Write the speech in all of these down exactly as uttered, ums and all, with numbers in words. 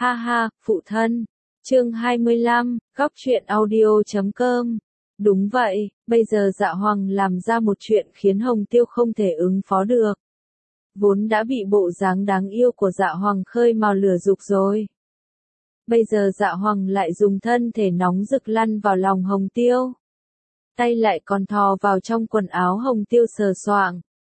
Ha ha, phụ thân. Chương hai mươi lăm, góc truyện audio chấm com. Đúng vậy, bây giờ Dạ Hoàng làm ra một chuyện khiến Hồng Tiêu không thể ứng phó được. Vốn đã bị bộ dáng đáng yêu của Dạ Hoàng khơi mào lửa dục rồi. Bây giờ Dạ Hoàng lại dùng thân thể nóng rực lăn vào lòng Hồng Tiêu. Tay lại còn thò vào trong quần áo Hồng Tiêu sờ soạng.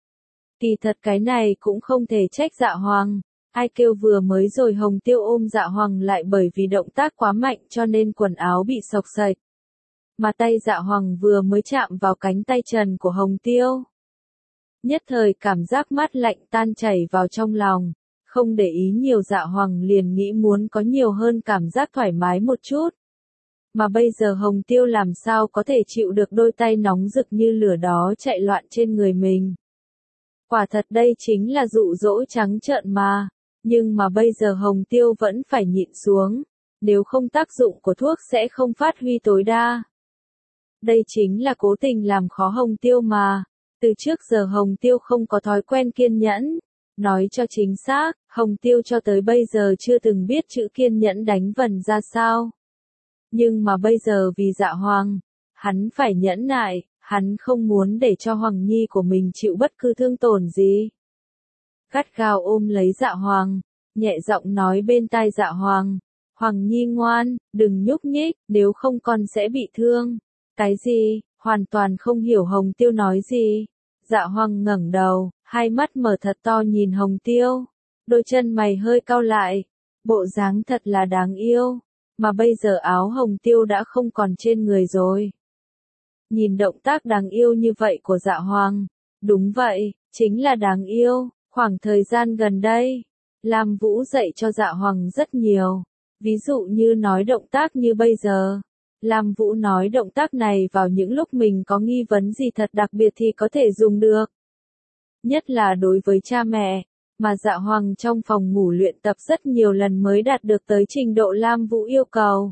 Kỳ thật cái này cũng không thể trách Dạ Hoàng. Ai kêu vừa mới rồi Hồng Tiêu ôm Dạ Hoàng lại bởi vì động tác quá mạnh cho nên quần áo bị xộc xệch. Mà tay Dạ Hoàng vừa mới chạm vào cánh tay trần của Hồng Tiêu. Nhất thời cảm giác mát lạnh tan chảy vào trong lòng. Không để ý nhiều Dạ Hoàng liền nghĩ muốn có nhiều hơn cảm giác thoải mái một chút. Mà bây giờ Hồng Tiêu làm sao có thể chịu được đôi tay nóng rực như lửa đó chạy loạn trên người mình. Quả thật đây chính là dụ dỗ trắng trợn mà. Nhưng mà bây giờ Hồng Tiêu vẫn phải nhịn xuống. Nếu không tác dụng của thuốc sẽ không phát huy tối đa. Đây chính là cố tình làm khó Hồng Tiêu mà. Từ trước giờ Hồng Tiêu không có thói quen kiên nhẫn. Nói cho chính xác, Hồng Tiêu cho tới bây giờ chưa từng biết chữ kiên nhẫn đánh vần ra sao. Nhưng mà bây giờ vì Dạ Hoàng, hắn phải nhẫn nại, hắn không muốn để cho Hoàng Nhi của mình chịu bất cứ thương tổn gì. Gắt gao ôm lấy Dạ Hoàng, nhẹ giọng nói bên tai Dạ Hoàng, Hoàng Nhi ngoan, đừng nhúc nhích, nếu không con sẽ bị thương. Cái gì? Hoàn toàn không hiểu Hồng Tiêu nói gì. Dạ Hoàng ngẩng đầu, hai mắt mở thật to nhìn Hồng Tiêu, đôi chân mày hơi cau lại, bộ dáng thật là đáng yêu, mà bây giờ áo Hồng Tiêu đã không còn trên người rồi. Nhìn động tác đáng yêu như vậy của Dạ Hoàng, đúng vậy, chính là đáng yêu. Khoảng thời gian gần đây, Lam Vũ dạy cho Dạ Hoàng rất nhiều, ví dụ như nói động tác như bây giờ. Lam Vũ nói động tác này vào những lúc mình có nghi vấn gì thật đặc biệt thì có thể dùng được. Nhất là đối với cha mẹ, mà Dạ Hoàng trong phòng ngủ luyện tập rất nhiều lần mới đạt được tới trình độ Lam Vũ yêu cầu.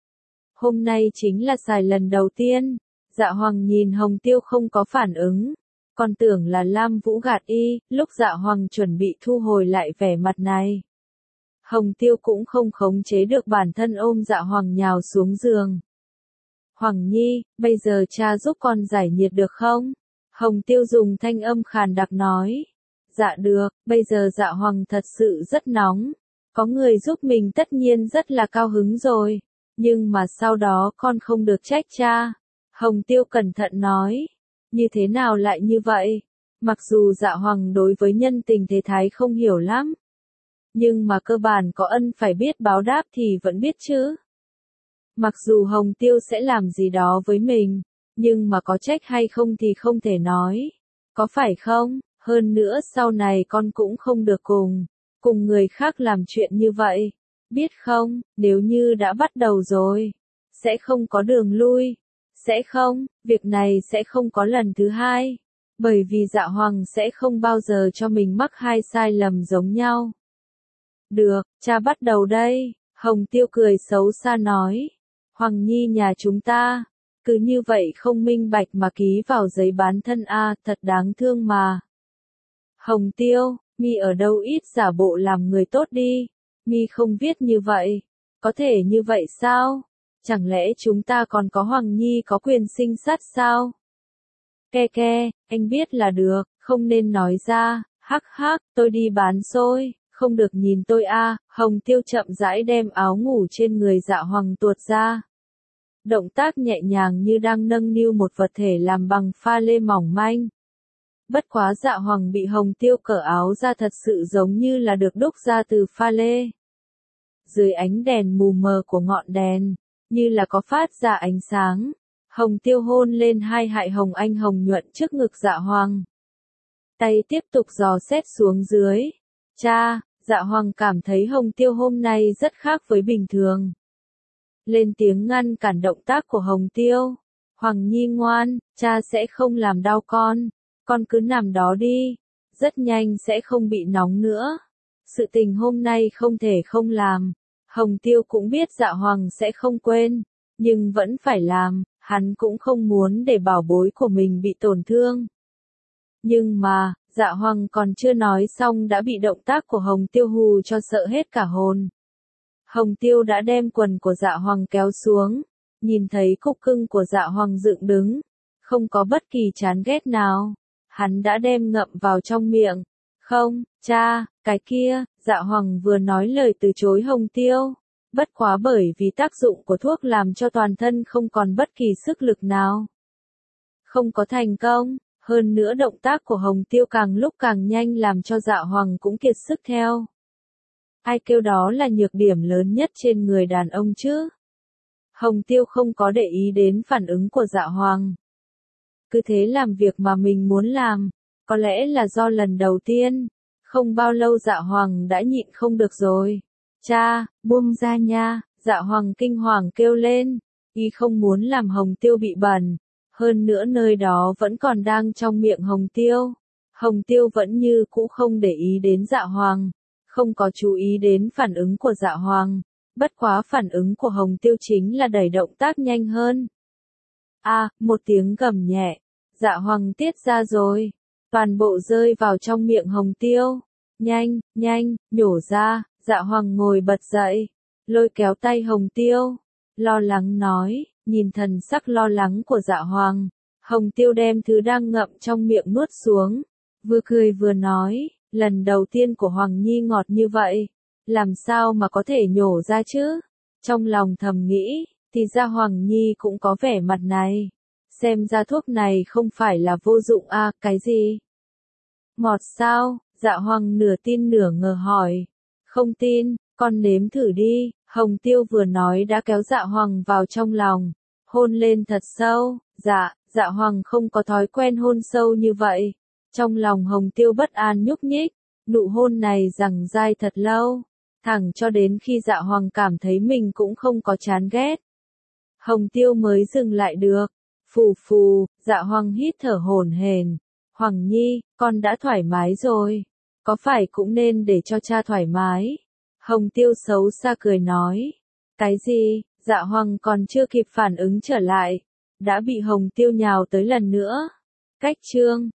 Hôm nay chính là xài lần đầu tiên, Dạ Hoàng nhìn Hồng Tiêu không có phản ứng. Còn tưởng là Lam Vũ gạt y, lúc Dạ Hoàng chuẩn bị thu hồi lại vẻ mặt này. Hồng Tiêu cũng không khống chế được bản thân ôm Dạ Hoàng nhào xuống giường. Hoàng Nhi, bây giờ cha giúp con giải nhiệt được không? Hồng Tiêu dùng thanh âm khàn đặc nói. Dạ được, bây giờ Dạ Hoàng thật sự rất nóng. Có người giúp mình tất nhiên rất là cao hứng rồi. Nhưng mà sau đó con không được trách cha. Hồng Tiêu cẩn thận nói. Như thế nào lại như vậy? Mặc dù Dạ Hoàng đối với nhân tình thế thái không hiểu lắm. Nhưng mà cơ bản có ân phải biết báo đáp thì vẫn biết chứ. Mặc dù Hồng Tiêu sẽ làm gì đó với mình, nhưng mà có trách hay không thì không thể nói. Có phải không? Hơn nữa sau này con cũng không được cùng, cùng người khác làm chuyện như vậy. Biết không, nếu như đã bắt đầu rồi, sẽ không có đường lui. Sẽ không, việc này sẽ không có lần thứ hai. Bởi vì Dạ Hoàng sẽ không bao giờ cho mình mắc hai sai lầm giống nhau. Được, cha bắt đầu đây. Hồng Tiêu cười xấu xa nói. Hoàng Nhi nhà chúng ta, cứ như vậy không minh bạch mà ký vào giấy bán thân a, thật đáng thương mà. Hồng Tiêu, mi ở đâu ít giả bộ làm người tốt đi, mi không viết như vậy, có thể như vậy sao? Chẳng lẽ chúng ta còn có Hoàng Nhi có quyền sinh sát sao? Ke ke, anh biết là được, không nên nói ra, hắc hắc, tôi đi bán xôi, không được nhìn tôi a. Hồng Tiêu chậm rãi đem áo ngủ trên người Dạ Hoàng tuột ra. Động tác nhẹ nhàng như đang nâng niu một vật thể làm bằng pha lê mỏng manh. Bất quá Dạ Hoàng bị Hồng Tiêu cởi áo ra thật sự giống như là được đúc ra từ pha lê. Dưới ánh đèn mù mờ của ngọn đèn, như là có phát ra ánh sáng. Hồng Tiêu hôn lên hai hại hồng anh hồng nhuận trước ngực Dạ Hoàng. Tay tiếp tục dò xét xuống dưới. Cha, Dạ Hoàng cảm thấy Hồng Tiêu hôm nay rất khác với bình thường. Lên tiếng ngăn cản động tác của Hồng Tiêu. Hoàng Nhi ngoan, cha sẽ không làm đau con. Con cứ nằm đó đi. Rất nhanh sẽ không bị nóng nữa. Sự tình hôm nay không thể không làm. Hồng Tiêu cũng biết Dạ Hoàng sẽ không quên. Nhưng vẫn phải làm. Hắn cũng không muốn để bảo bối của mình bị tổn thương. Nhưng mà, Dạ Hoàng còn chưa nói xong đã bị động tác của Hồng Tiêu hù cho sợ hết cả hồn. Hồng Tiêu đã đem quần của Dạ Hoàng kéo xuống, nhìn thấy cúc cưng của Dạ Hoàng dựng đứng, không có bất kỳ chán ghét nào, hắn đã đem ngậm vào trong miệng. Không, cha, cái kia, Dạ Hoàng vừa nói lời từ chối Hồng Tiêu, bất quá bởi vì tác dụng của thuốc làm cho toàn thân không còn bất kỳ sức lực nào. Không có thành công, hơn nữa động tác của Hồng Tiêu càng lúc càng nhanh làm cho Dạ Hoàng cũng kiệt sức theo. Ai kêu đó là nhược điểm lớn nhất trên người đàn ông chứ? Hồng Tiêu không có để ý đến phản ứng của Dạ Hoàng. Cứ thế làm việc mà mình muốn làm, có lẽ là do lần đầu tiên, không bao lâu Dạ Hoàng đã nhịn không được rồi. Cha, buông ra nha, Dạ Hoàng kinh hoàng kêu lên, y không muốn làm Hồng Tiêu bị bẩn, hơn nữa nơi đó vẫn còn đang trong miệng Hồng Tiêu. Hồng Tiêu vẫn như cũ không để ý đến Dạ Hoàng, không có chú ý đến phản ứng của Dạ Hoàng, bất quá phản ứng của Hồng Tiêu chính là đẩy động tác nhanh hơn. A, à, một tiếng gầm nhẹ, Dạ Hoàng tiết ra rồi, toàn bộ rơi vào trong miệng Hồng Tiêu. Nhanh, nhanh, nhổ ra, Dạ Hoàng ngồi bật dậy, lôi kéo tay Hồng Tiêu, lo lắng nói, nhìn thần sắc lo lắng của Dạ Hoàng, Hồng Tiêu đem thứ đang ngậm trong miệng nuốt xuống, vừa cười vừa nói, lần đầu tiên của Hoàng Nhi ngọt như vậy, làm sao mà có thể nhổ ra chứ? Trong lòng thầm nghĩ, thì ra Hoàng Nhi cũng có vẻ mặt này, xem ra thuốc này không phải là vô dụng à, cái gì? Ngọt sao? Dạ Hoàng nửa tin nửa ngờ hỏi. Không tin, con nếm thử đi, Hồng Tiêu vừa nói đã kéo Dạ Hoàng vào trong lòng, hôn lên thật sâu. Dạ, Dạ Hoàng không có thói quen hôn sâu như vậy. Trong lòng Hồng Tiêu bất an nhúc nhích, nụ hôn này giằng dai thật lâu, thẳng cho đến khi Dạ Hoàng cảm thấy mình cũng không có chán ghét. Hồng Tiêu mới dừng lại được. Phù phù, Dạ Hoàng hít thở hổn hển. Hoàng Nhi, con đã thoải mái rồi, có phải cũng nên để cho cha thoải mái? Hồng Tiêu xấu xa cười nói. Cái gì? Dạ Hoàng còn chưa kịp phản ứng trở lại, đã bị Hồng Tiêu nhào tới lần nữa. Cách chương